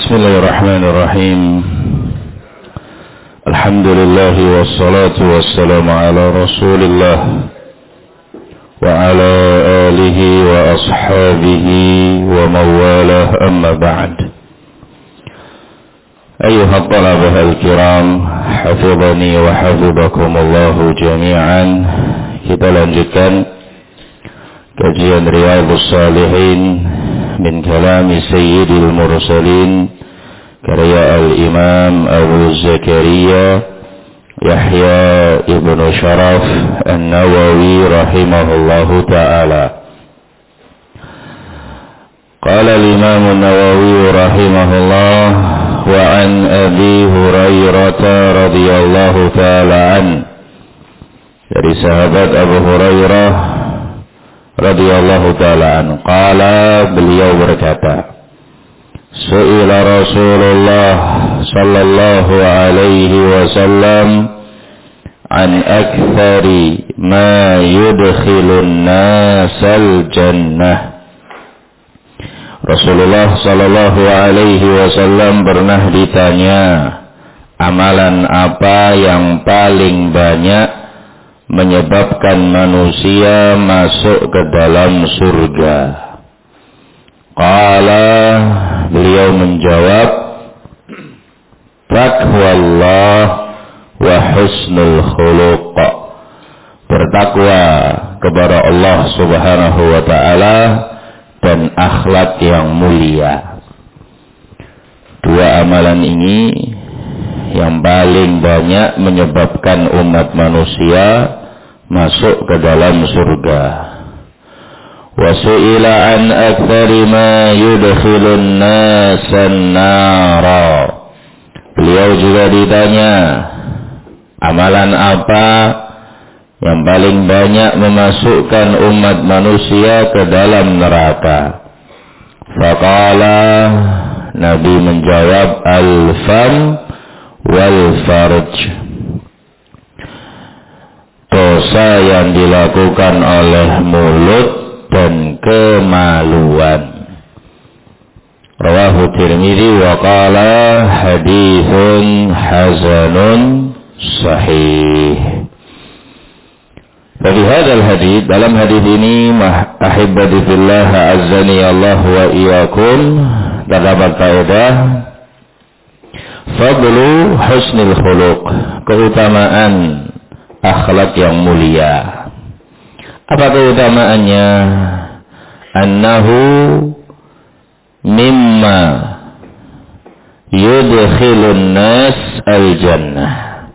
Bismillahirrahmanirrahim. Alhamdulillah wassalatu wassalamu ala Rasulillah wa ala alihi wa ashabihi wa mawalah, amma ba'd. Ayuha talabah al-kiram, hafidhani wa hafidhakumullahu jami'an. Kita lanjutkan kajian Riyadhus Shalihin min kalami Sayyidil Mursalin, karya al-Imam Abu Zakaria Yahya ibn Sharaf An-Nawawi rahimahullahu ta'ala. Qala al-Imam An-Nawawi rahimahullah: wa an Abi Hurairah radhiyallahu ta'ala an, dari sahabat Abu Hurairah radhiyallahu ta'ala an, qala, beliau berkata, su'ila Rasulullah sallallahu alaihi wasallam an akthari ma yudkhilun nasal jannah. Rasulullah sallallahu alaihi wasallam pernah ditanya, amalan apa yang paling banyak menyebabkan manusia masuk ke dalam surga? Qala, beliau menjawab, taqwallah wa husnul khuluq, bertakwa kepada Allah subhanahu wa ta'ala dan akhlak yang mulia. Dua amalan ini yang paling banyak menyebabkan umat manusia masuk ke dalam surga. Wa su'ila an aktsari ma yudkhilun nasan nara, beliau juga ditanya, amalan apa yang paling banyak memasukkan umat manusia ke dalam neraka? Faqala, Nabi menjawab, al-fam wal farj, dosa yang dilakukan oleh mulut dan kemaluan. Rawahu Tirmidzi wa qala haditsun hasanun sahih. Dari hadal hadits, dalam hadis ini, ahibbati fillah azzani Allah wa iyyakum, terdapat faedah fadlu husnul khuluq, keutamaan akhlak yang mulia. Apa keutamaannya? Annahu mimma yudkhilun nas al-jannah.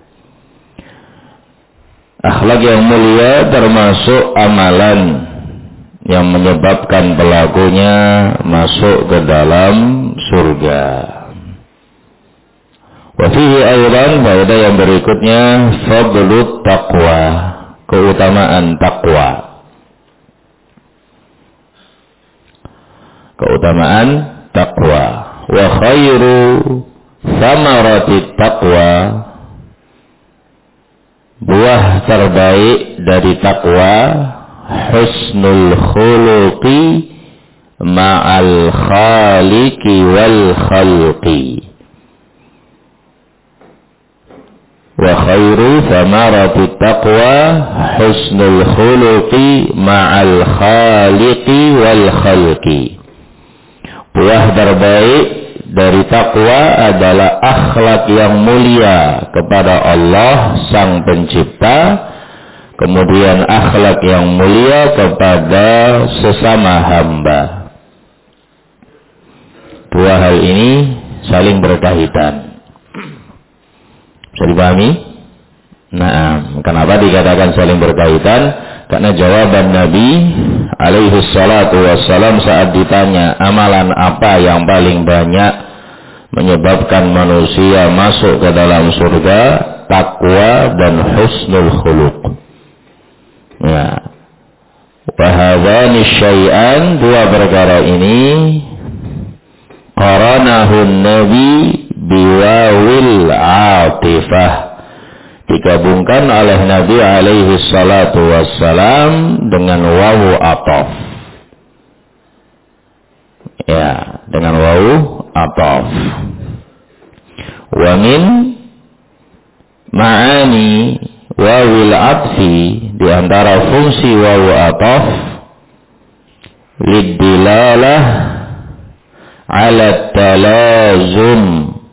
Akhlak yang mulia termasuk amalan yang menyebabkan pelakunya masuk ke dalam surga. Wa fihi aidan, faedah yang berikutnya, fadlut taqwa, keutamaan takwa. Keutamaan takwa. Wa khairu thamaratit taqwa, buah terbaik dari takwa, husnul khuluqi ma'al khaliqi wal khalqi. Wa khairu thamarati taqwa husnul khuluqi ma'al khaliqi wal khalqi. Buah terbaik dari takwa adalah akhlak yang mulia kepada Allah sang pencipta, kemudian akhlak yang mulia kepada sesama hamba. Dua hal ini saling berkaitan. Bisa dipahami? Nah, kenapa dikatakan saling berkaitan? Karena jawaban Nabi alaihi salatu wassalam saat ditanya amalan apa yang paling banyak menyebabkan manusia masuk ke dalam surga, takwa dan husnul khuluq. Ya. Wahadhani syai'an, dua perkara ini, qaranahun Nabi biwawil atifah, digabungkan oleh Nabi alaihi salatu wassalam dengan wawu ataf. Ya, dengan wawu ataf. Wa min ma'ani wawil atfi, di antara fungsi wawu ataf, lidilalah ala talazum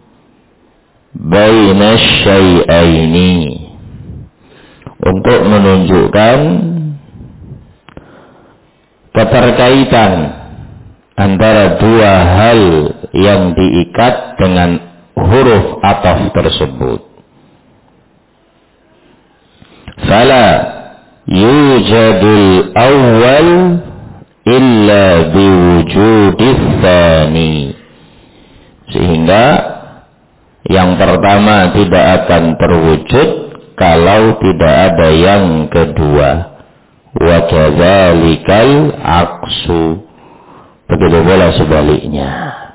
baina syai'aini, untuk menunjukkan keterkaitan antara dua hal yang diikat dengan huruf ataf tersebut. Fala yujadul awwal illa biwujudis tsani, sehingga yang pertama tidak akan terwujud kalau tidak ada yang kedua. Wa kadzalikal aqsu, begitu pula sebaliknya.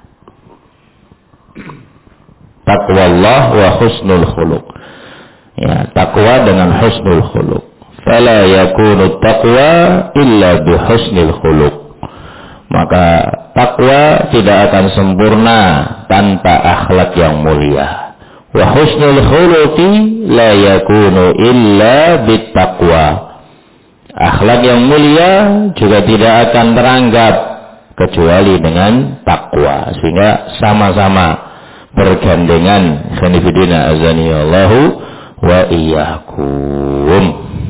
Taqwallah wa husnul khuluq, ya, takwa dengan husnul khuluq. Fala yakunu taqwa illa bi husnil khuluq, maka takwa tidak akan sempurna tanpa akhlak yang mulia. Wa husnul khuluqi la yakunu illa bit taqwa, akhlak yang mulia juga tidak akan teranggap kecuali dengan takwa, sehingga sama-sama bergandengan. Khanifidina azanillahu wa iyyakum.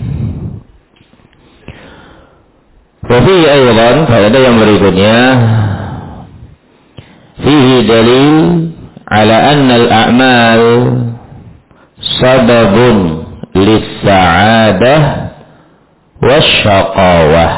Wafi aydan, faedah yang berikutnya, fihi dalil ala anna al-a'mal sababun lis-sa'adah wasyaqawah.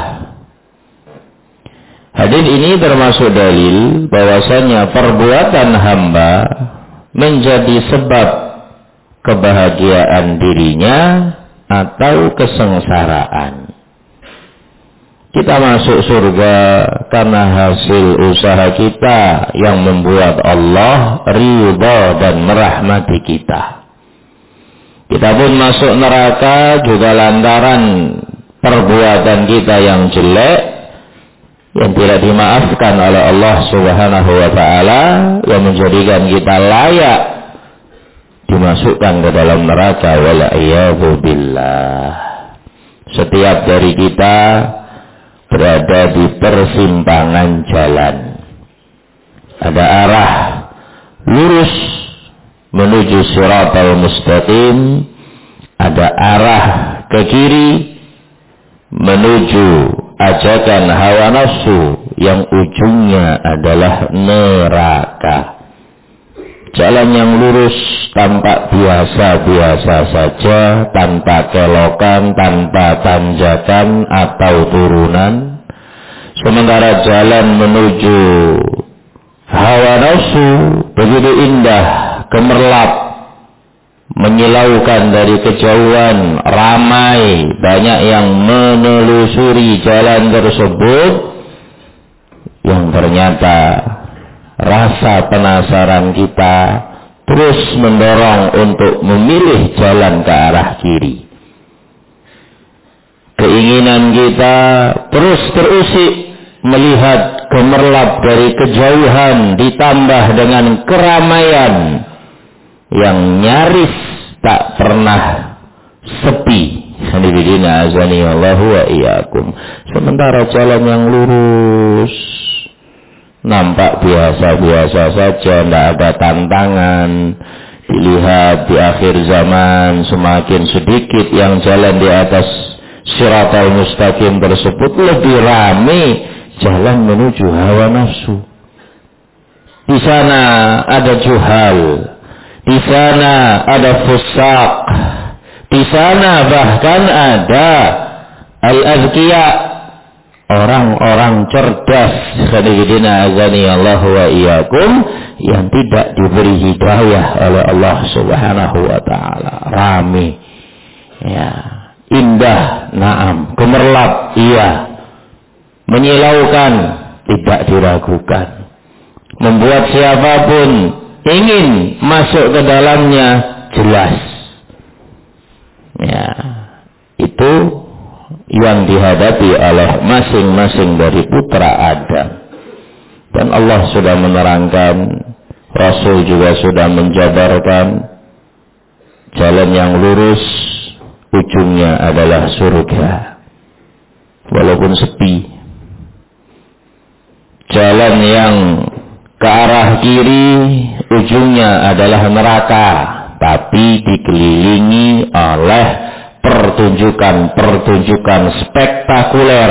Hadis ini termasuk dalil bahwasanya perbuatan hamba menjadi sebab kebahagiaan dirinya atau kesengsaraan. Kita masuk surga karena hasil usaha kita yang membuat Allah ridha dan merahmati kita. Kita pun masuk neraka juga lantaran perbuatan kita yang jelek, yang tidak dimaafkan oleh Allah Subhanahu wa ta'ala, yang menjadikan kita layak dimasukkan ke dalam neraka. Wala'iyadhu billah. Setiap dari kita berada di persimpangan jalan. Ada arah lurus menuju siratal mustaqim, ada arah ke kiri menuju ajakan hawa nafsu yang ujungnya adalah neraka. Jalan yang lurus tampak biasa-biasa saja, tanpa kelokan, tanpa tanjakan atau turunan. Sementara jalan menuju hawa nafsu begitu indah, gemerlap, menyilaukan dari kejauhan, ramai, banyak yang menelusuri jalan tersebut, yang ternyata rasa penasaran kita terus mendorong untuk memilih jalan ke arah kiri. Keinginan kita terus terusik melihat gemerlap dari kejauhan ditambah dengan keramaian yang nyaris tak pernah sepi. Hanifidina azani Allahu wa iyyakum. Sementara jalan yang lurus nampak biasa-biasa saja, tidak ada tantangan. Dilihat di akhir zaman semakin sedikit yang jalan di atas siratal mustaqim tersebut, lebih ramai jalan menuju hawa nafsu. Di sana ada juhal, di sana ada fusak, di sana bahkan ada al-azkiya, orang-orang cerdas, khadijina azani Allah wa iyyakum, yang tidak diberi hidayah oleh Allah Subhanahu wa ta'ala. Rame, ya, indah, naam, gemerlap, iya, menyilaukan, tidak diragukan, membuat siapapun ingin masuk ke dalamnya jelas. Ya, itu yang dihadapi oleh masing-masing dari putra Adam. Dan Allah sudah menerangkan, Rasul juga sudah menjabarkan jalan yang lurus, ujungnya adalah surga. Walaupun sepi. Jalan yang ke arah kiri, ujungnya adalah neraka, tapi dikelilingi oleh pertunjukan-pertunjukan spektakuler,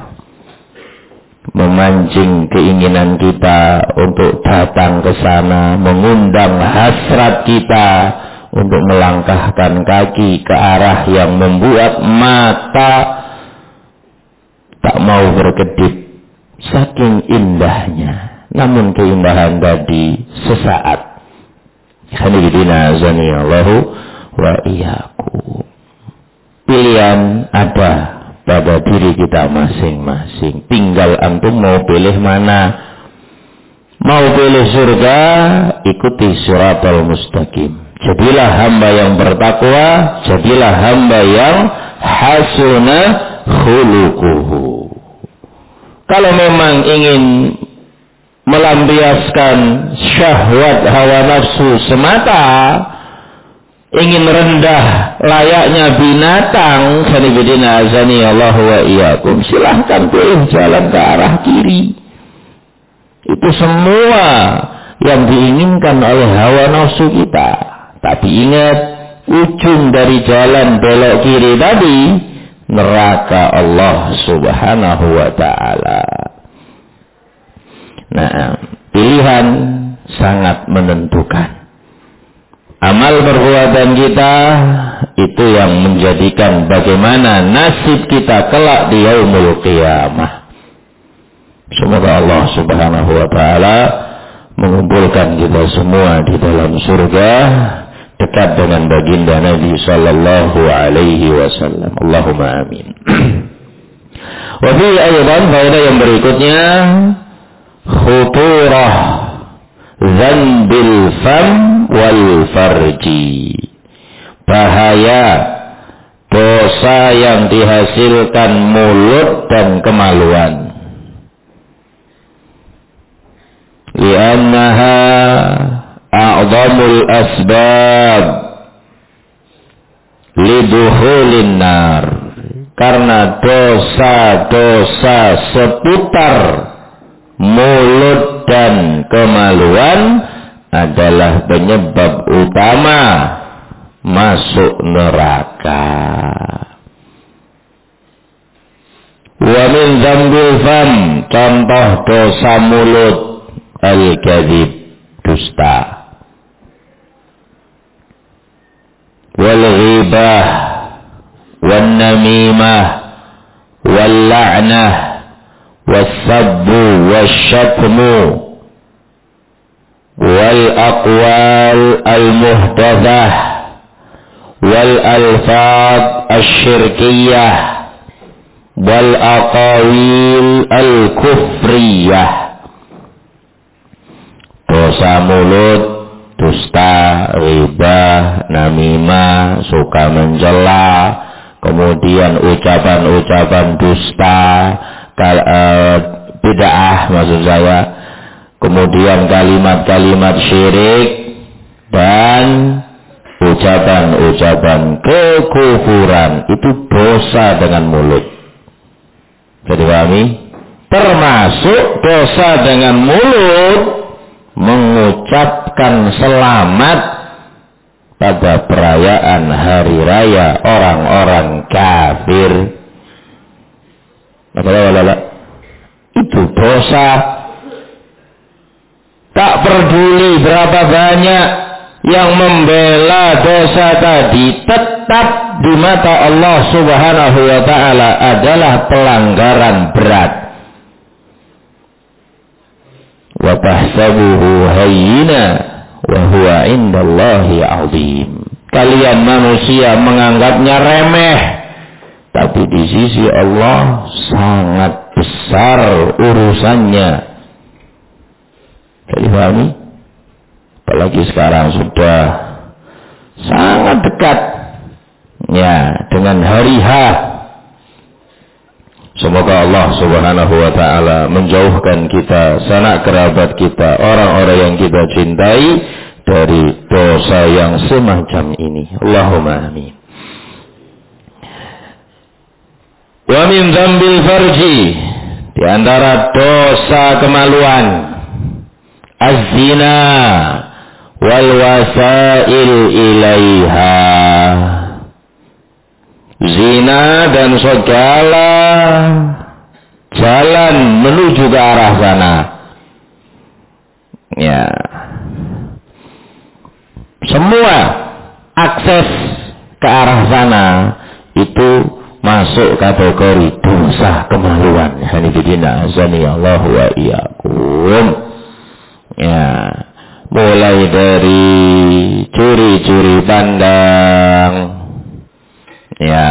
memancing keinginan kita untuk datang ke sana, mengundang hasrat kita untuk melangkahkan kaki ke arah yang membuat mata tak mau berkedip, saking indahnya. Namun keindahan tadi sesaat. Khamilina azanillahu wa iyyakum. Pilihan ada pada diri kita masing-masing. Tinggal antum mau pilih mana. Mau pilih surga, ikuti siratal mustaqim. Jadilah hamba yang bertakwa, jadilah hamba yang hasuna khuluquhu. Kalau memang ingin melampiaskan syahwat hawa nafsu semata, ingin rendah layaknya binatang, sanibidina azani Allah wa iyyakum, silahkan pilih jalan ke arah kiri. Itu semua yang diinginkan oleh hawa nafsu kita. Tapi ingat, ujung dari jalan belok kiri tadi neraka Allah subhanahu wa ta'ala. Nah, pilihan sangat menentukan. Amal perbuatan kita itu yang menjadikan bagaimana nasib kita kelak di yaumul qiyamah. Semoga Allah subhanahu wa ta'ala mengumpulkan kita semua di dalam surga, dekat dengan baginda Nabi sallallahu alaihi wasallam. Allahumma amin. Wa fi aydan faedah yang berikutnya, khuturah dzambil fam wal farji. Bahaya dosa yang dihasilkan mulut dan kemaluan. Li'annaha a'zamul asbab lidukhulin nar. Karena dosa-dosa seputar mulut dan kemaluan adalah penyebab utama masuk neraka. Wa min dzambil fam, contoh dosa mulut, al-kadzib, dusta, wal ghibah, wan namimah, wal la'nah, was sabbu, was syatmu, wal aqwal al muhdatsah, wal alfaz asy-syirkiyah, wal aqawil al kufriyah. Dosa mulut, dusta, ghibah, namimah, suka mencela, kemudian ucapan-ucapan dusta, bid'ah maksud saya, kemudian kalimat-kalimat syirik, dan ucapan-ucapan kekufuran. Itu dosa dengan mulut. Jadi pahami? Termasuk dosa dengan mulut mengucapkan selamat pada perayaan hari raya orang-orang kafir. Itu dosa. Tak peduli berapa banyak yang membela dosa tadi, tetap di mata Allah subhanahu wa ta'ala adalah pelanggaran berat. Wa tahsabuhu hayyina wa huwa indallahi 'azim. Kalian manusia menganggapnya remeh, tapi di sisi Allah sangat besar urusannya. Jadi pahami? Apalagi sekarang sudah sangat dekat ya dengan hari H. Semoga Allah Subhanahu wa taala menjauhkan kita, sanak kerabat kita, orang-orang yang kita cintai dari dosa yang semacam ini. Allahumma amin. Wa min dzambil farji, di antara dosa kemaluan, az-zina wal wasail ilaiha. Zina dan segala jalan menuju ke arah sana. Ya. Semua akses ke arah sana itu masuk kategori dosa kemaluan. Hanifidina azanillahu wa iyyakum. Ya. Mulai dari curi-curi pandang, ya,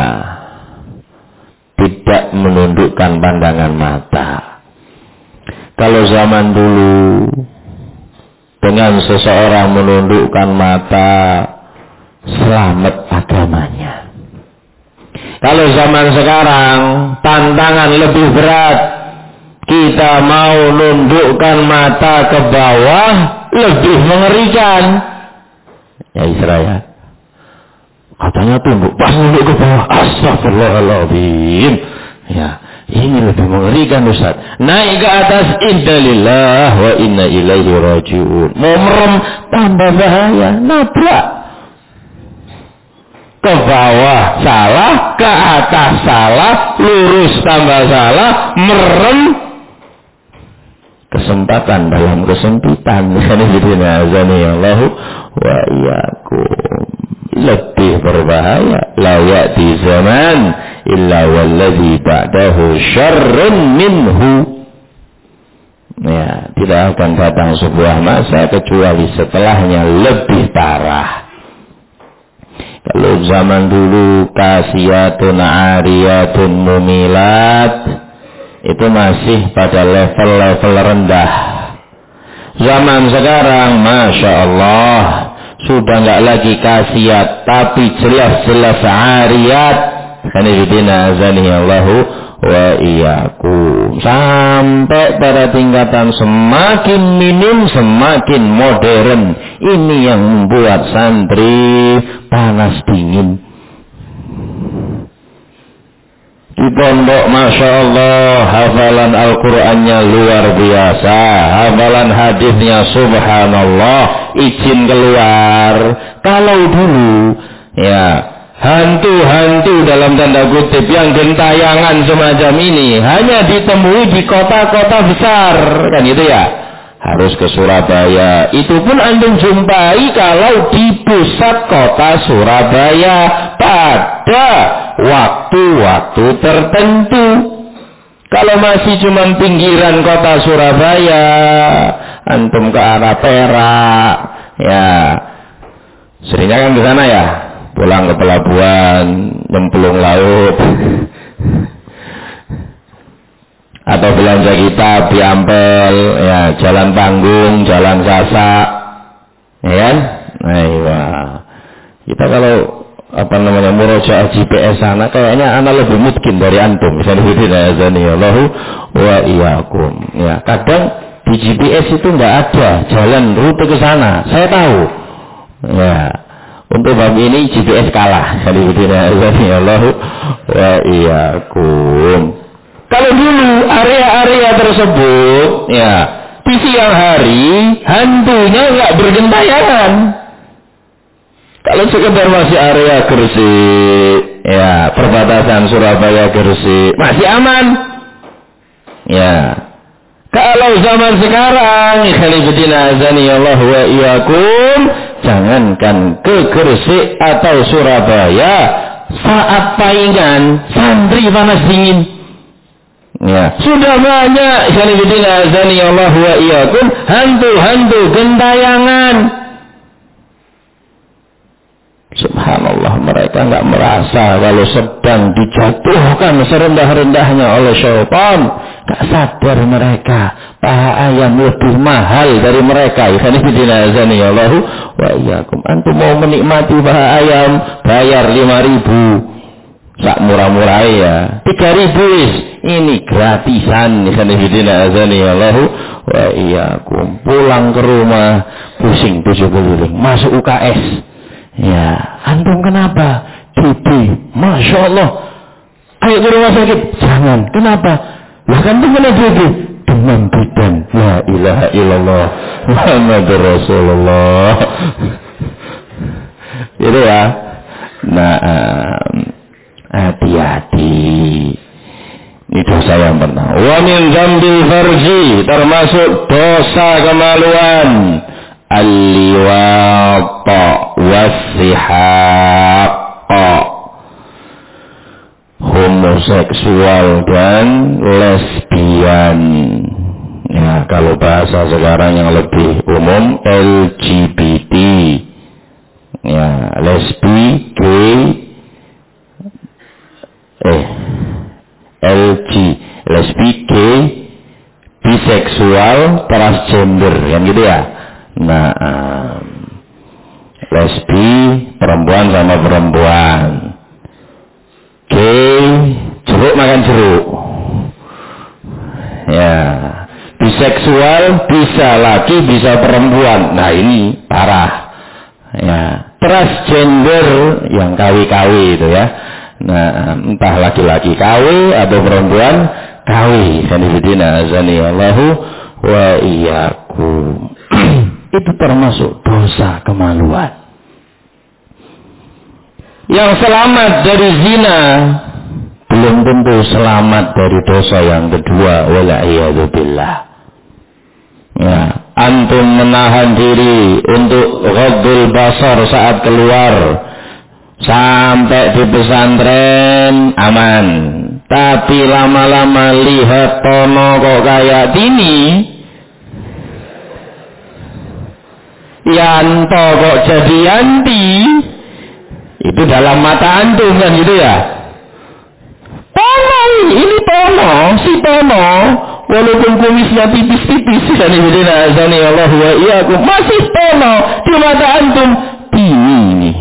tidak menundukkan pandangan mata. Kalau zaman dulu dengan seseorang menundukkan mata, selamat agamanya. Kalau zaman sekarang tantangan lebih berat, kita mau nundukkan mata ke bawah lebih mengerikan. Ya Israel, katanya tunduk, pas tunduk ke bawah, astagfirullahaladzim. Ya, ini lebih mengerikan Ustaz. Naik ke atas, inna lillahi wa inna ilaihi raji'un. Mau merem, tambah bahaya, nabrak. Ke bawah salah, ke atas salah, lurus tambah salah, merem. Kesempatan dalam kesempitan. Azanillahu wa iyyakum. Lebih berbahaya. La ya'ti zaman illa walladhi ba'dahu syarrun minhu. Ya, tidak akan datang sebuah masa kecuali setelahnya lebih parah. Kalau zaman dulu kasiyatun ariyatun mumilat, itu masih pada level-level rendah. Zaman sekarang, Masya Allah, sudah nggak lagi kasiat, tapi jelas-jelas ariyat. Hanifidina azanillahu wa iyyakum. Sampai pada tingkatan semakin minim, semakin modern. Ini yang membuat santri panas dingin. Di pondok, Masya Allah, hafalan Al-Qurannya luar biasa, hafalan hadisnya subhanallah, izin keluar. Kalau dulu, ya, hantu-hantu dalam tanda kutip yang gentayangan semacam ini hanya ditemui di kota-kota besar, kan gitu ya. Harus ke Surabaya. Itu pun antum jumpai kalau di pusat kota Surabaya pada waktu-waktu tertentu. Kalau masih cuma pinggiran kota Surabaya, antum ke arah Perak, ya, seringnya kan ke sana ya, pulang ke pelabuhan, nyemplung laut, atau belanja kitab di Ampel, ya, Jalan Panggung, Jalan Sasak, ya kan? Nah, kita kalau murojaah GPS sana, kayaknya anak lebih mungkin dari antum. Misalnya azanillahu wa iyyakum. Ya, kadang di GPS itu nggak ada jalan rute ke sana. Saya tahu. Ya, untuk bab ini GPS kalah. Azanillahu wa iyyakum. Kalau dulu area-area tersebut, ya, di siang hari hantunya nggak bergentayangan. Kalau sekedar masih area Gresik, ya, perbatasan Surabaya Gresik, masih aman. Ya. Kalau zaman sekarang, khalifidina azanillahu wa iyyakum, jangankan ke Gresik atau Surabaya, saat paingan santri panas dingin. Ya, sudah banyak khalifidina azanillahu wa iyyakum hantu-hantu gentayangan. Subhanallah, mereka nggak merasa kalau sedang dijatuhkan serendah-rendahnya oleh syaitan. Nggak sadar mereka paha ayam lebih mahal dari mereka. Khalifidina azanillahu wa iyyakum. Antum mau menikmati paha ayam, bayar 5.000. sak murah-murah ya 3.000 wis ini gratisan Allahu wa iyyakum. Pulang ke rumah pusing 7 keliling masuk UKS ya. Antum kenapa? TB. Masya Allah, ayo ke rumah sakit. Jangan. Kenapa? Bahkan kena TB, demam bidan. La ilaha illallah Muhammadur Rasulullah. Gitu ya. Nah, hati-hati. Ini dosa yang pertama. Wa min dzambil farji, termasuk dosa kemaluan. Al-liwata was-sihaq, homoseksual dan lesbian. Ya, kalau bahasa sekarang yang lebih umum LGBT. Ya, lesbi, gay, lesbi, gay, biseksual, transgender, yang gitu ya. Nah, lesbi, perempuan sama perempuan, gay, jeruk makan jeruk, ya, biseksual, bisa laki, bisa perempuan. Nah ini parah, ya. Transgender yang kawi-kawi itu ya. Nah, entah laki-laki kawi atau perempuan kawi. Sanibidina azanillahu wa iyyakum. Itu termasuk dosa kemaluan. Yang selamat dari zina belum tentu selamat dari dosa yang kedua. Wala'iyadzubillah. Ya, antum menahan diri untuk ghaddul basar saat keluar sampai di pesantren aman, tapi lama-lama lihat tono kok kayak gini, Yanto kok jadi Yanti, itu dalam mata antum kan gitu ya. Tono ini tono, si tono, walaupun kumisnya tipis-tipis, Allahu wa iyyakum, masih tono di mata antum. Ini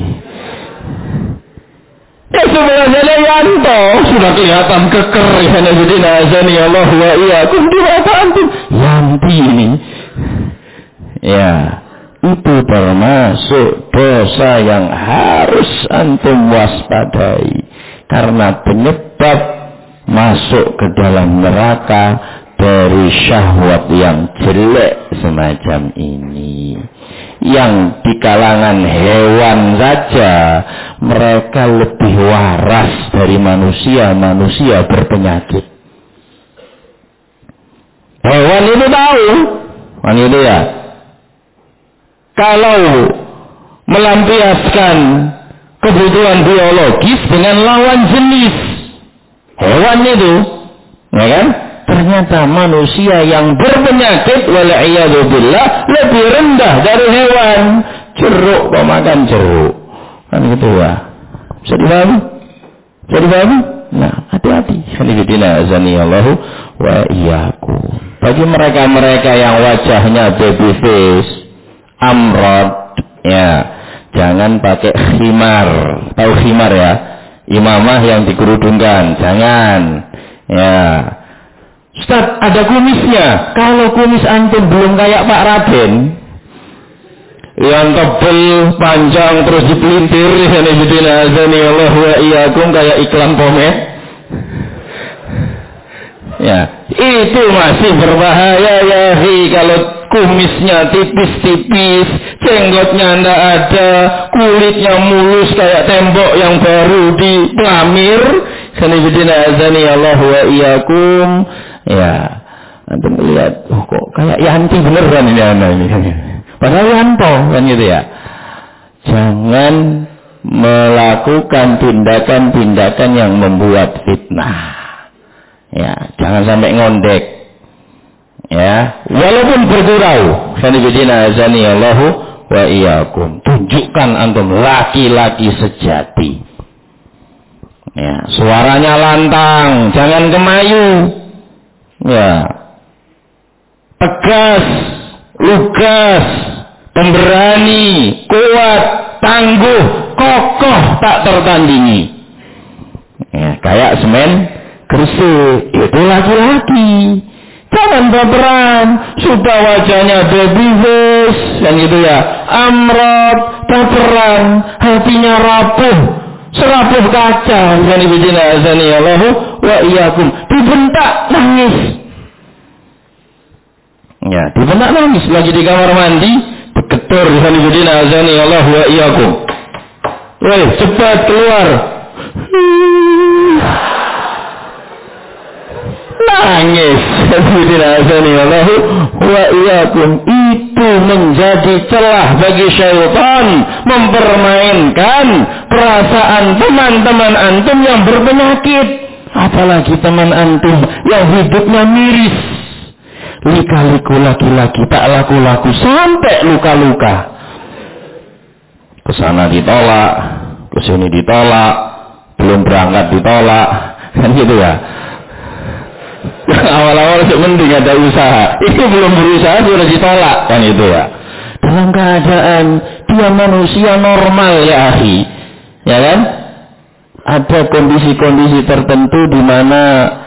ya sebenarnya Yanto sudah kelihatan keker, Allahu wa iyyakum, di mata antum Yanti ini. Ya, itu termasuk dosa yang harus antum waspadai, karena penyebab masuk ke dalam neraka dari syahwat yang jelek semacam ini. Yang di kalangan hewan saja mereka lebih waras dari manusia berpenyakit. Hewan itu tahu, kan itu ya. Kalau melampiaskan kebutuhan biologis dengan lawan jenis hewan itu, ya kan? Ternyata manusia yang berpenyakit wala'iyadzubillah lebih rendah dari hewan. Jeruk, kok makan jeruk, kan gitu ya. Bisa dipahami? Bisa dipahami? Nah, hati-hati. Allahu wa iyyakum. Bagi mereka-mereka yang wajahnya baby face, amrod, ya, jangan pakai khimar. Tahu khimar ya? Imamah yang dikerudungkan, jangan. Ya. Ustaz, ada kumisnya. Kalau kumis antum belum kayak Pak Raden, yang tebel, panjang, terus dipelintir, Allahu wa iyyakum, kayak iklan pomade, ya, itu masih berbahaya ya. Kalau kumisnya tipis-tipis, jenggotnya ndak ada, kulitnya mulus kayak tembok yang baru dipelamir, Allahu wa iyyakum. Ya, antum lihat, oh kok kayak Yanti beneran ini anak ini. Padahal Yanto kan gitu ya. Jangan melakukan tindakan-tindakan yang membuat fitnah. Ya, jangan sampai ngondek. Ya, walaupun bergurau. Allahu wa iyyakum. Tunjukkan antum laki-laki sejati. Ya, suaranya lantang, jangan kemayu. Ya, tegas, lugas, pemberani, kuat, tangguh, kokoh, tak tertandingi. Ya, kayak semen Gresik, itu laki-laki. Jangan baperan, sudah wajahnya baby face, yang gitu ya, amrot, baperan, hatinya rapuh, serapuh kaca, Allahu wa iyyakum, dibentak nangis. Ya, dibentak nangis lagi di kamar mandi, diketur, Allahu wa iyyakum. Woi, cepat keluar. Nangis. Allahu wa iyyakum. Itu menjadi celah bagi syaitan mempermainkan perasaan teman-teman antum yang berpenyakit, apalagi teman antum yang hidupnya miris. Lika-liku laki-laki tak laku-laku sampai luka-luka. Kesana ditolak, kesini ditolak, belum berangkat ditolak, kan gitu ya. Awal-awal mending ada usaha, itu belum berusaha sudah ditolak, kan itu ya. Dalam keadaan dia manusia normal ya akhi, ya kan? Ada kondisi-kondisi tertentu di mana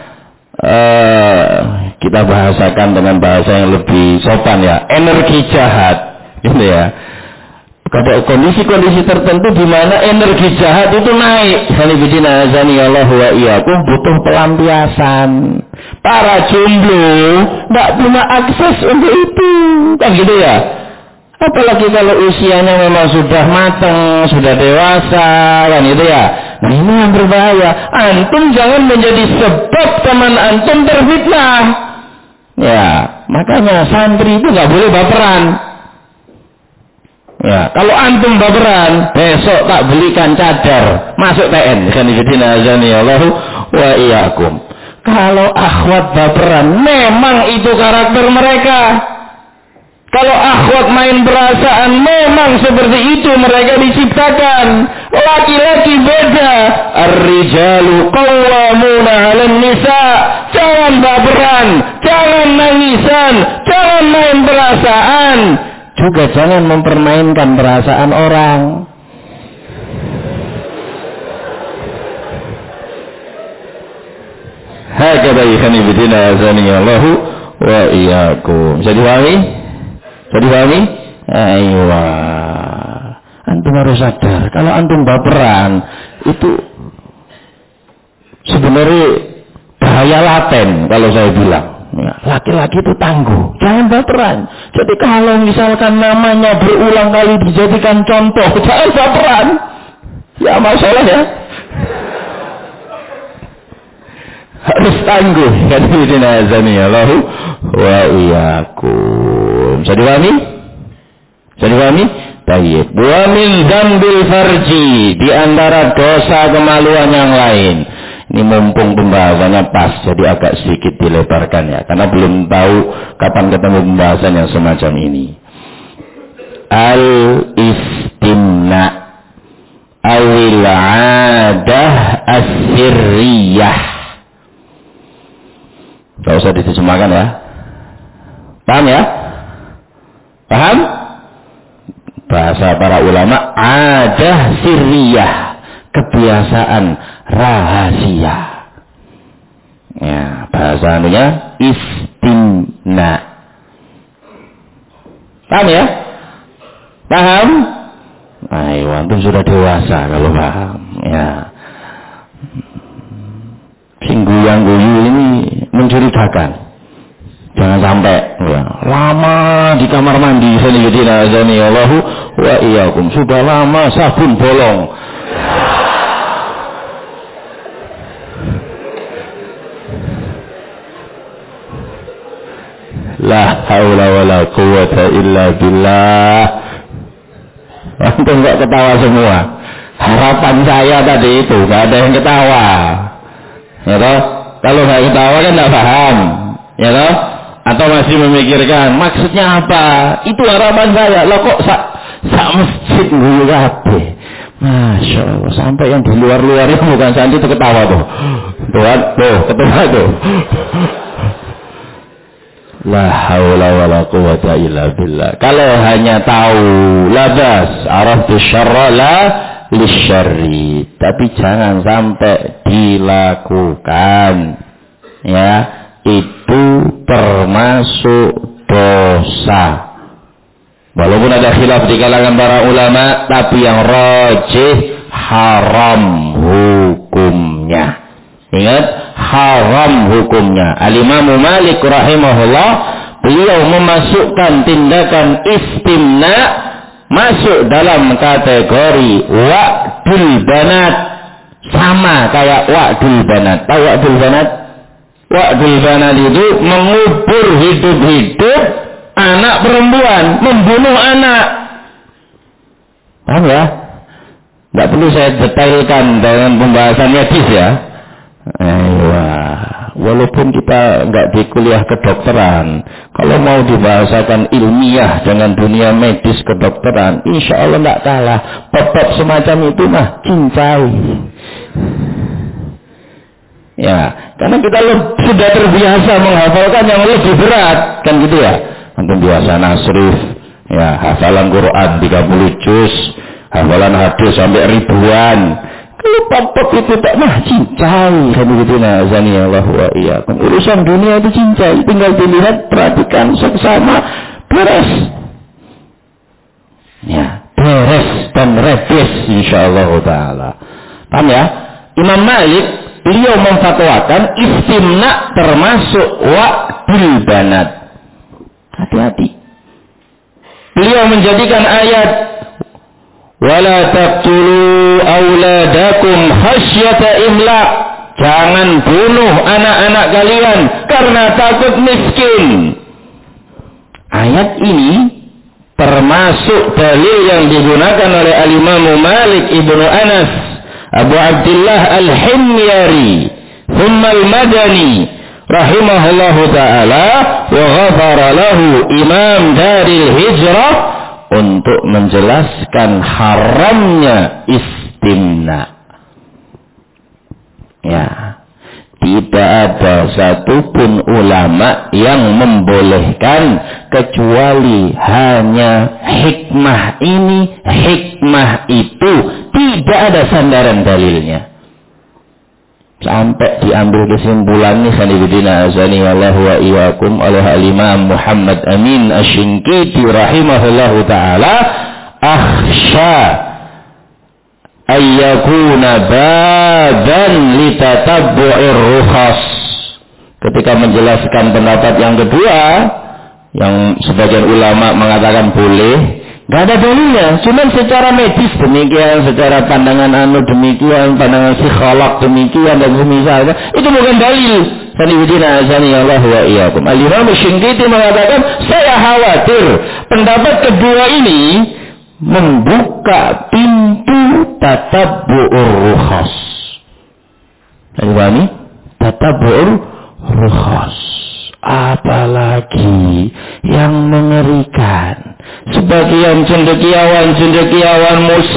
kita bahasakan dengan bahasa yang lebih sopan ya, energi jahat, gitu ya. Ada kondisi-kondisi tertentu di mana energi jahat itu naik. Allahu wa iyyakum, butuh pelampiasan. Para jomblo tidak punya akses untuk itu, kan gitu ya. Apalagi kalau usianya memang sudah matang, sudah dewasa, kan gitu ya. Nah ini yang berbahaya. Antum jangan menjadi sebab teman antum terfitnah. Ya, makanya santri itu nggak boleh baperan. Ya, kalau antum baperan, besok tak belikan cadar, masuk TN. Allahu wa iyyakum. Kalau akhwat baperan, memang itu karakter mereka. Kalau akhwat main perasaan, memang seperti itu mereka diciptakan. Laki-laki beda. Ar-rijalu qawwamuna 'alan nisa. Jangan baperan, jangan nangisan, jangan main perasaan. Juga jangan mempermainkan perasaan orang. Hakada ikhani bidina Allahu wa iyyakum. Bisa dipahami? Bisa dipahami? Aiywa. Antum harus sadar, kalau antum baperan itu sebenarnya bahaya laten kalau saya bilang. Ya, laki-laki itu tangguh, jangan baperan. Jadi kalau misalkan namanya berulang kali dijadikan contoh, jangan baperan. Ya masalah ya. Harus tangguh. Allahu wa iyyakum. Bisa dipahami? Bisa dipahami? Baik. Wa min dzambil farji, di antara dosa kemaluan yang lain. Ini mumpung pembahasannya pas, jadi agak sedikit dilebarkan ya, karena belum tahu kapan ketemu pembahasan yang semacam ini. Al-istimna awil adah as-sirriyah. Gak usah diterjemahkan ya. Paham ya? Paham? Bahasa para ulama, adah sirriyah, kebiasaan rahasia. Ya, bahasa anunya istimna. Paham ya? Paham? Ayo, antum sudah dewasa kalau paham. Ya. Guyu ini mencurigakan. Jangan sampai ya, lama di kamar mandi. Allahu wa iyyakum. Sudah lama sabun bolong. La haula wala quwwata illa billah. Antum enggak ketawa semua. Harapan saya tadi itu enggak ada yang ketawa. Ya toh? Kalau enggak ketawa kan enggak paham. Ya toh? Atau masih memikirkan maksudnya apa? Itu harapan saya. Lah kok sak masjid guyu kabeh. Masya Allah, sampai yang di luar-luar itu bukan santri itu ketawa tuh. Tuh, ketawa tuh. La haula wala quwwata illa billah. Kalau hanya tahu labas araftu syarra la lisyarri, tapi jangan sampai dilakukan. Ya, itu termasuk dosa. Walaupun ada khilaf di kalangan para ulama, tapi yang rajih haram hukumnya. Ingat, haram hukumnya. Al-Imam Malik rahimahullah, beliau memasukkan tindakan istimna masuk dalam kategori wa'dul banat, sama kayak wa'dul banat. Tahu wa'dul banat? Wa'dul banat itu mengubur hidup-hidup anak perempuan, membunuh anak. Paham ya? Tidak perlu saya detailkan dengan pembahasan medis ya. Walaupun kita nggak di kuliah kedokteran, kalau mau dibahasakan ilmiah dengan dunia medis kedokteran, insya Allah nggak kalah. Bab-bab semacam itu mah cincai. Ya, karena kita sudah terbiasa menghafalkan yang lebih berat, kan gitu ya. Antum biasa nasrif, ya hafalan Quran 30 juz, hafalan hadis sampai ribuan. Kalau bab-bab itu tak mah cincai, kan begitu nah, zaniyallahu wa iyyakum. Urusan dunia itu cincai, tinggal dilihat, perhatikan seksama, beres. Ya, beres dan rebes insyaallah taala. Paham ya? Imam Malik beliau memfatwakan istimna termasuk wa'dul banat. Hati-hati. Beliau menjadikan ayat wala taqtulu auladakum khasyata imlaq. Jangan bunuh anak-anak kalian karena takut miskin. Ayat ini termasuk dalil yang digunakan oleh Al-Imam Malik ibnu Anas, Abu Abdullah Al-Himyari, thumma Al-Madani rahimahullahu ta'ala wa ghafara lahu Imam Daril Hijrah, untuk menjelaskan haramnya istimna. Ya, tidak ada satupun ulama yang membolehkan kecuali hanya hikmah ini, hikmah itu, tidak ada sandaran dalilnya. Sampai diambil kesimpulannya sanibidina azaniyallahu wa iyyakum oleh al-Imam Muhammad Amin Asy-Syinkiti rahimahullahu ta'ala, akhsha ayyakuna badan litatabbu'ir rukhas. Ketika menjelaskan pendapat yang kedua, yang sebagian ulama mengatakan boleh, gak ada dalilnya, cuma secara medis demikian, secara pandangan demikian, pandangan psikolog demikian dan semisalnya, itu bukan dalil. Sanibidina azaniyallahu wa iyyakum. Al-Imam Asy-Syinkiti mengatakan, saya khawatir pendapat kedua ini membuka pintu tatabbu'ur rukhas. Ini tatabbu'ur rukhas. Apalagi yang mengerikan, sebagian cendekiawan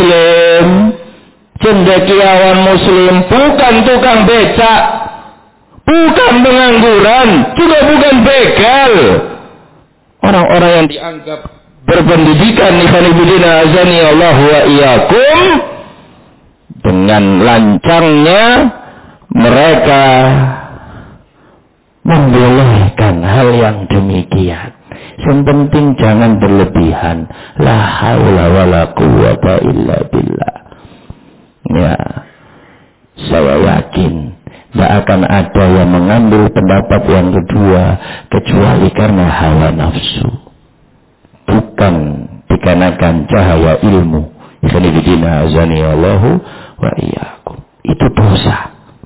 muslim bukan tukang becak, bukan pengangguran, juga bukan begal. Orang-orang yang dianggap berpendidikan, ikhwanifidina azaniyallahu wa iyyakum, dengan lancangnya mereka membolehkan hal yang demikian. Yang penting jangan berlebihan. La haula wala quwwata illa billah. Ya, saya yakin tidak akan ada yang mengambil pendapat yang kedua kecuali karena hawa nafsu, bukan dikarenakan cahaya ilmu. Ikhwanifidina azaniyallahu wa iyyakum. Itu dosa.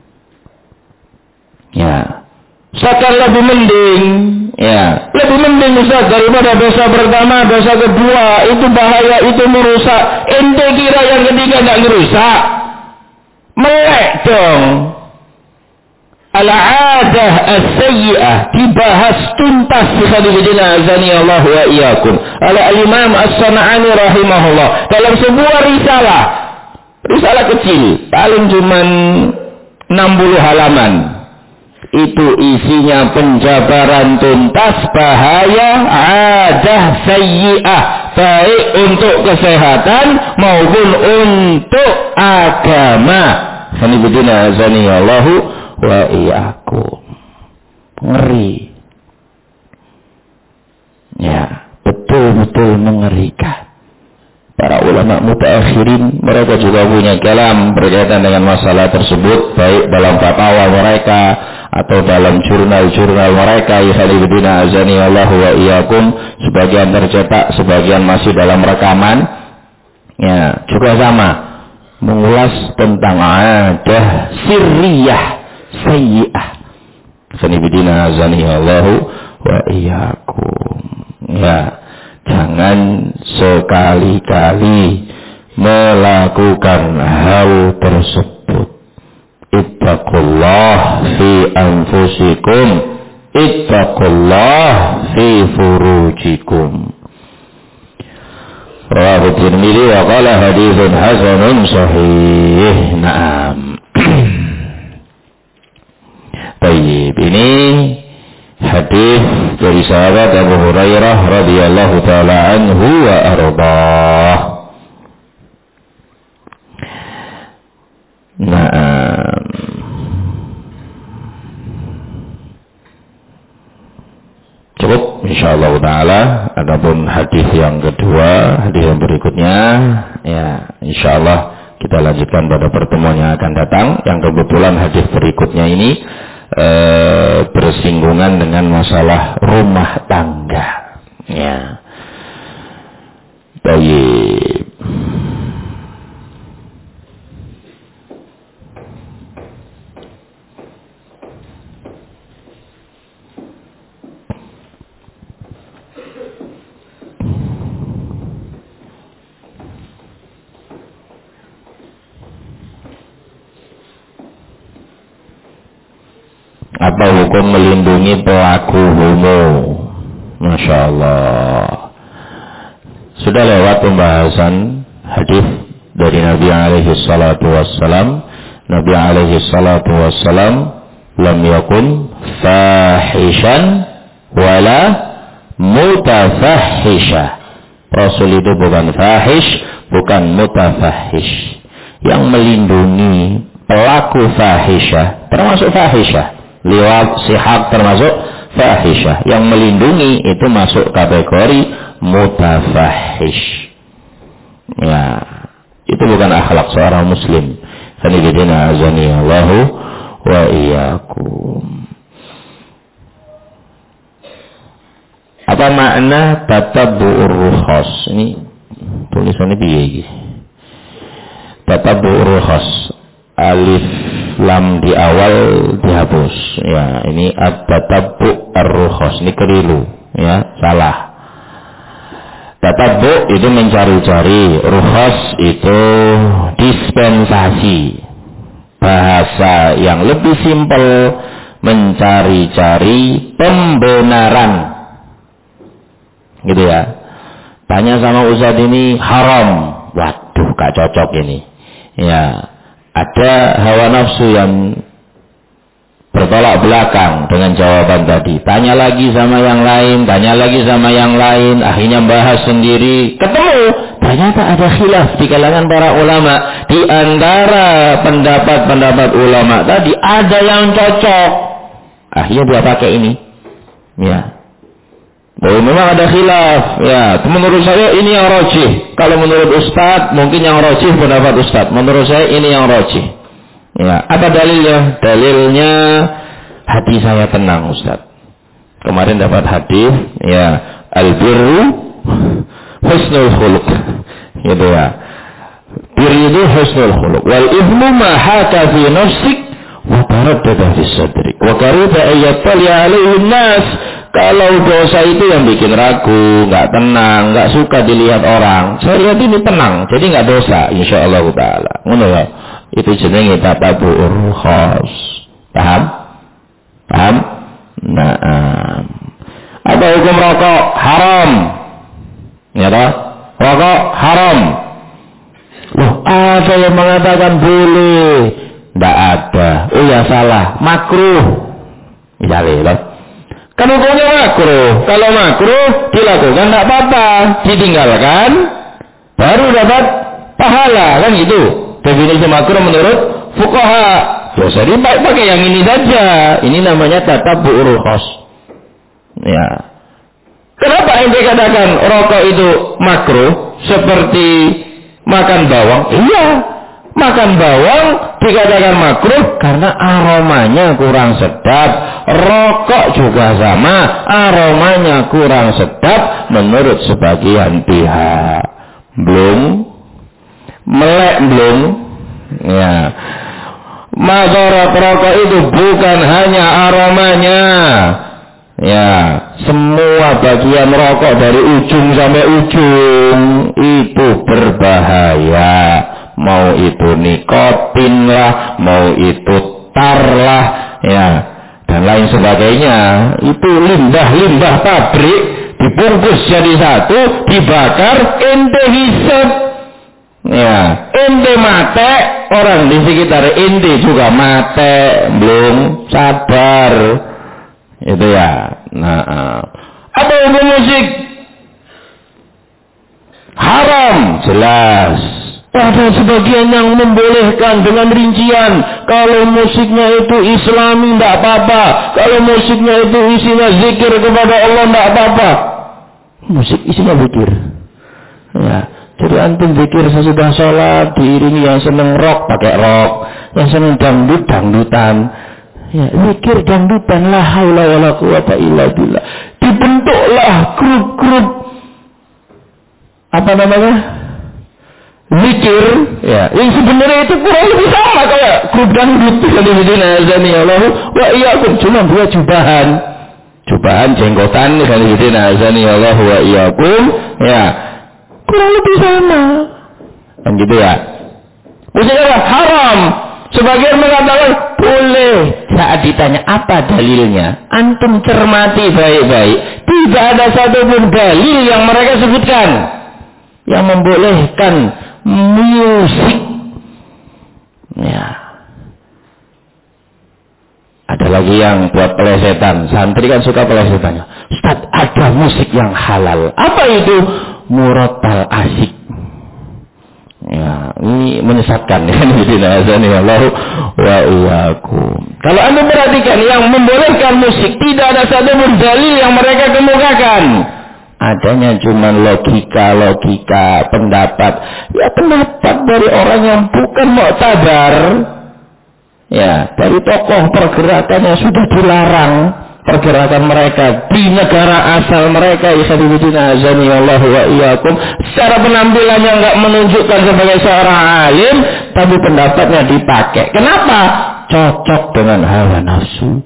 Ya, seakan lebih mending, ya, lebih mending Ustaz daripada dosa pertama, dosa kedua itu bahaya, itu merusak. Ente kira yang ketiga enggak merusak? Melek dong. Al-'adah as-sayyi'ah dibahas tuntas bikhadidina azaniyallahu wa iyyakum oleh Al-Imam As-San'ani rahimahullah dalam sebuah risalah kecil, paling cuman 60 halaman. Itu isinya penjabaran tuntas bahaya adah sayyi'ah, baik untuk kesehatan maupun untuk agama. Hanibudina azani Allahu wa iyyakum. Ngeri. Ya, betul-betul mengerikan. Para ulama mutaakhirin mereka juga punya kalam berkaitan dengan masalah tersebut, baik dalam fatwa mereka atau dalam jurnal-jurnal mereka. Ya halibudina azani Allahu wa iyyakum. Sebagian tercetak, sebagian masih dalam rekaman. Ya, juga sama mengulas tentang adah sirriyah sayyi'ah. Halibudina azani Allahu wa iyyakum. Ya, jangan sekali-kali melakukan hal tersebut. Ittaqullah fi anfusikum, ittaqullah fi furujikum. Rawahu Tirmidzi wa qala haditsun hasanun sahih. Naam. Baik, ini hadis dari sahabat Abu Hurairah radhiyallahu taala anhu wa ardhah. Naam. Cukup insyaallah taala. Adapun hadis yang kedua, hadis yang berikutnya, ya insyaallah kita lanjutkan pada pertemuan yang akan datang. Yang kebetulan hadis berikutnya ini bersinggungan dengan masalah rumah tangga. Ya. Baik. Apa hukum melindungi pelaku homo? Masya Allah. Sudah lewat pembahasan hadis dari Nabi alaihi salatu wassalam. Nabi alaihi salatu wassalam lam yakun fahishan wala mutafahisha. Rasul itu bukan fahish, bukan mutafahish. Yang melindungi pelaku fahisha termasuk fahisha. Liwat, sihak termasuk fahisyah. Yang melindungi itu masuk kategori mutafahish. Ya, itu bukan akhlak seorang muslim. Sanibidina azani Allahu wa iyyakum. Apa makna tatabbu'ur rukhas? Ini tulisannya piye iki? Tatabbu'ur rukhas. Alif lam di awal dihapus. Ya, ini at-tatabbu' ar-rukhas. Ini keliru, ya, salah. Tatabbu' itu mencari-cari, rukhas itu dispensasi. Bahasa yang lebih simpel, mencari-cari pembenaran. Gitu ya. Tanya sama Ustadz ini haram. Waduh, gak cocok ini. Ya. Ada hawa nafsu yang bertolak belakang dengan jawaban tadi. Tanya lagi sama yang lain, tanya lagi sama yang lain, akhirnya bahas sendiri. Ketemu, ternyata ada khilaf di kalangan para ulama. Di antara pendapat-pendapat ulama tadi ada yang cocok. Akhirnya dia pakai ini. Ya. Bahwa memang ada khilaf. Ya, menurut saya ini yang rajih. Kalau menurut Ustadz, mungkin yang rajih pendapat Ustadz. Menurut saya ini yang rajih. Ya, apa dalilnya? Dalilnya hati saya tenang, Ustadz. Kemarin dapat hadis, ya, al-birru husnul khuluq. Gitu ya. Bir itu husnul khuluq. Wal ithmu ma haka fi nafsik wa taraddada fi sadrik. Wa karita ayyattali alaihi nas. Kalau dosa itu yang bikin ragu, nggak tenang, nggak suka dilihat orang. Saya lihat ini tenang, jadi nggak dosa, insyaallah taala. Ngono ya. Itu jenenge tatabbu'ur rukhas. Paham? Paham? Naam. Apa hukum rokok? Haram. Ya toh? Rokok haram. Loh, ada yang mengatakan boleh. Nggak ada. Oh ya salah, makruh. Misalnya loh. Kan hukumnya makruh. Kalau makruh dilakukan tidak apa-apa, ditinggalkan baru dapat pahala, kan gitu. Definisi makruh menurut fuqaha. Biasa dipakai yang ini saja. Ini namanya tatabbu'ur rukhas. Ya. Kenapa ente katakan rokok itu makruh seperti makan bawang? Iya. Makan bawang dikatakan makruh karena aromanya kurang sedap. Rokok juga sama, aromanya kurang sedap menurut sebagian pihak. Melek belum? Ya. Madarat rokok itu bukan hanya aromanya. Ya, semua bagian rokok dari ujung sampai ujung itu berbahaya. Mau itu nikotin lah, mau itu tar lah, ya, dan lain sebagainya. Itu limbah-limbah pabrik dibungkus jadi satu, dibakar, ente hisap. Ya, ente mate, orang di sekitar ente juga mate, belum sadar. Itu ya. Nah, apa hukum musik? Haram, jelas. Ada sebagian yang membolehkan dengan rincian. Kalau musiknya itu Islami, tidak apa-apa. Kalau musiknya itu isinya zikir kepada Allah, tidak apa-apa. Musik isinya zikir. Ya, jadi antum zikir sesudah sholat, diiringi yang seneng rock pakai rock, yang seneng dangdut dangdutan. Ya, zikir dangdutan, la haula wala quwata illa billah. Dibentuklah grup-grup apa namanya? Zikir, ya. Yang sebenarnya itu kurang lebih sama kayak grup dangdut Khalifuddin Azani Allah wa iyyakum, cuma dua jubahan. Jubahan jenggotan Khalifuddin Azani Allah wa iyyakum, ya. Kurang lebih sama. Kan gitu ya. Maksudnya haram. Sebagian mengatakan boleh. Saat ditanya apa dalilnya, antum cermati baik-baik. Tidak ada satupun dalil yang mereka sebutkan yang membolehkan musik. Ya. Ada lagi yang buat pelesetan. Santri kan suka pelesetannya. Ustaz, ada musik yang halal. Apa itu? Murattal asik. Ya, ini menyesatkan ya. Allah wa iyyakum. Kalau anda perhatikan yang membolehkan musik, tidak ada satupun dalil yang mereka kemukakan. Adanya cuma logika pendapat. Ya, pendapat dari orang yang bukan mu'tabar. Ya, dari tokoh pergerakan yang sudah dilarang pergerakan mereka di negara asal mereka. Ikhwaniddin azani Allah wa iyyakum. Secara penampilannya enggak menunjukkan sebagai seorang alim, tapi pendapatnya dipakai. Kenapa? Cocok dengan hawa nafsu.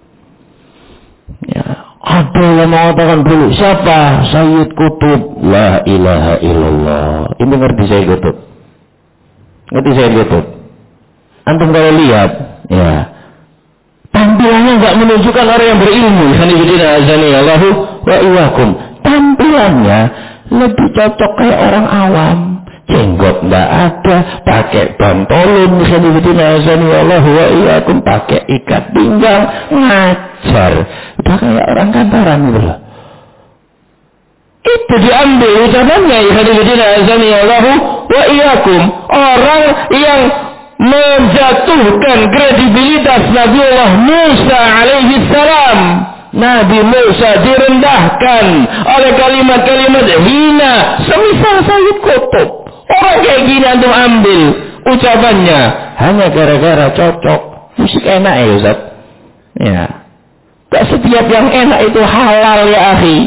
Ya, ada yang mengatakan dulu, siapa? Sayyid Qutb. La ilaha illallah. Ini ngerti Sayyid Qutb? Ngerti Sayyid Qutb? Antum kalau lihat, ya, tampilannya enggak menunjukkan orang yang berilmu. Ikhwaniddin azani Allah wa iyyakum. Tampilannya lebih cocok kayak orang awam. Jenggot enggak ada, pakai bantolon. Ikhwaniddin azani Allah wa iyyakum, pakai ikat pinggang, ngajar. Udah kayak orang kantoran gitu loh. Itu diambil ucapannya. Ikhwaniddin azani Allah wa iyyakum. Orang yang menjatuhkan kredibilitas Nabi Allah Musa alaihi salam. Nabi Musa direndahkan oleh kalimat-kalimat hina semisal Sayyid Qutb. Orang kayak gini antum ambil ucapannya hanya gara-gara cocok musik enak ya Ustaz. Ya, gak setiap yang enak itu halal ya akhi.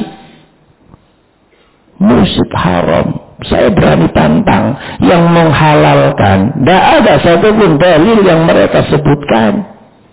Musik haram. Saya berani tantang yang menghalalkan. Tidak ada satupun dalil yang mereka sebutkan.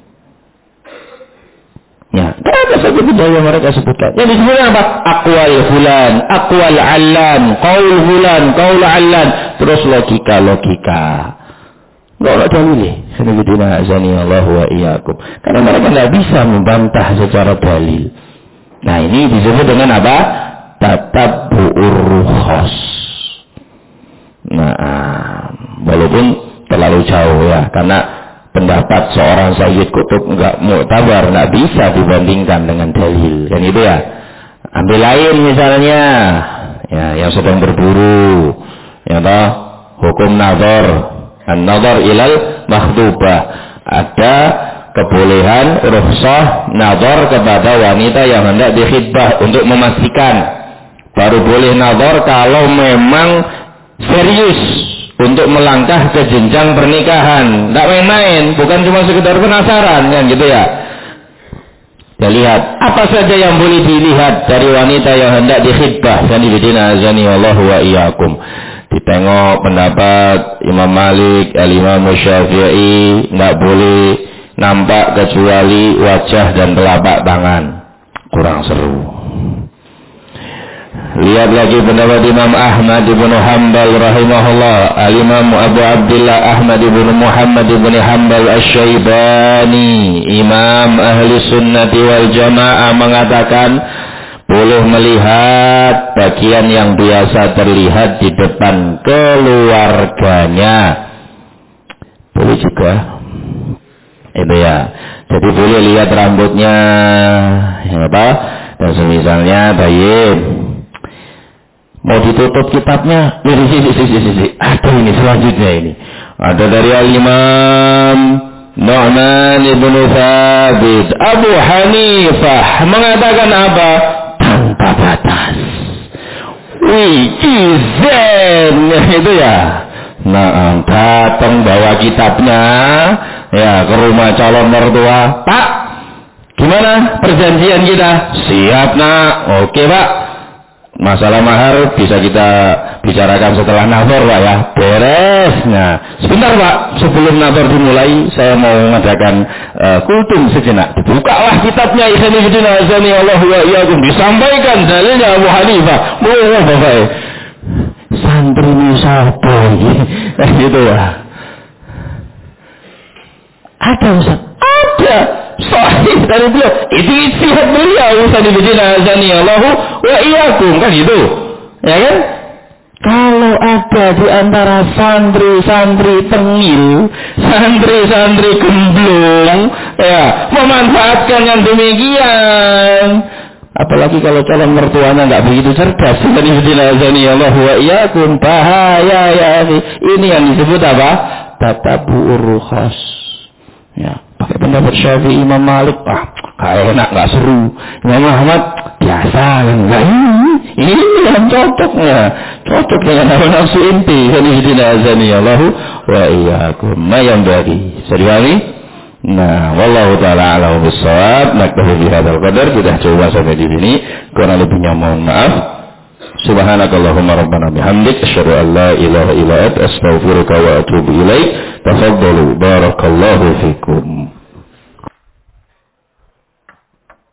Ya, tidak ada satupun dalil yang mereka sebutkan. Yang disebutkan apa? Aqwal fulan, aqwal allan, qaul fulan, qaul allan. Terus logika. Tidak ada dalil. Khanifuddin azani Allah wa iyyakum. Karena mereka tidak bisa membantah secara dalil. Nah, ini disebut dengan apa? Tatabbu'ur rukhas. Nah, walaupun terlalu jauh ya, karena pendapat seorang Sayyid Qutb enggak mu'tabar, enggak bisa dibandingkan dengan dalil. Kan itu ya. Ambil lain misalnya, ya yang sedang berburu, ya toh, hukum nazar, an-nazar ilal makhdubah. Ada kebolehan rukhsah nazar kepada wanita yang hendak dikhitbah untuk memastikan. Baru boleh nazar kalau memang serius untuk melangkah ke jenjang pernikahan, tidak main-main, bukan cuma sekedar penasaran, kan gitu ya. Ya lihat apa saja yang boleh dilihat dari wanita yang hendak dikhitbah. Sanibidina azani wallahu wa iyyakum. Ditengok pendapat Imam Malik, Al-Imam Syafi'i, tidak boleh nampak kecuali wajah dan telapak tangan. Kurang seru. Lihat lagi pendapat Imam Ahmad ibn Hanbal rahimahullah, Al-Imam Abu Abdullah Ahmad ibn Muhammad ibn Hanbal Asy-Syaibani, Imam Ahli Sunnati wal Jamaah mengatakan boleh melihat bagian yang biasa terlihat di depan keluarganya. Boleh juga. Itu ya. Jadi boleh lihat rambutnya, ya apa? Dan semisalnya baik. Mau ditutup kitabnya, ada ini selanjutnya ini. Ada dari Al-Imam Nu'man ibn Thabit, Abu Hanifah mengatakan apa? Tanpa batas. Wikizen, itu ya. Nah, datang bawa kitabnya, ya ke rumah calon mertua. Pak, gimana perjanjian kita? Siap nak, oke pak. Masalah mahar bisa kita bicarakan setelah nazar Pak ya. Beres. Nah, sebentar Pak, sebelum nazar dimulai saya mau mengadakan kultum sejenak. Dibukalah kitabnya Ikhwanifidina azani Allah wa iyyakum, disampaikan dalilnya Abu Hanifah. Mulai Bapak. Santri sapa iki? Gitu ya. Ada Ustaz? Ada. Sahih dari beliau. Itu ijtihad beliau. Sanibidina azani Allahu wa iyyakum, kan itu. Ya kan? Kalau ada di antara santri-santri tengil, santri-santri gemblong, ya, memanfaatkan yang demikian. Apalagi kalau calon mertuanya enggak begitu cerdas. Sanibidina azani Allahu wa iyyakum, bahaya ya ini. Ini yang disebut apa? Tatabu'ur rukhas. Ya, pakai pendapat Syafi'i, Imam Malik, kayak enak, nggak seru. Imam Ahmad biasa kan, nggak ini yang cocoknya, cocok dengan hawa nafsu inti. Sanibidina azani Allahu wa iyyakum. Yang bagi sedihani. Nah, wallahu taala a'lam bissawab. Naktafi bihadzal qadar. Sudah coba sampai di sini. Kurang lebihnya mohon maaf. Subhanakallahumma rabbana bihamdik asyhadu an la ilaha illa anta astaghfiruka wa atubu ilaik. Tafaddalu barakallahu fikum.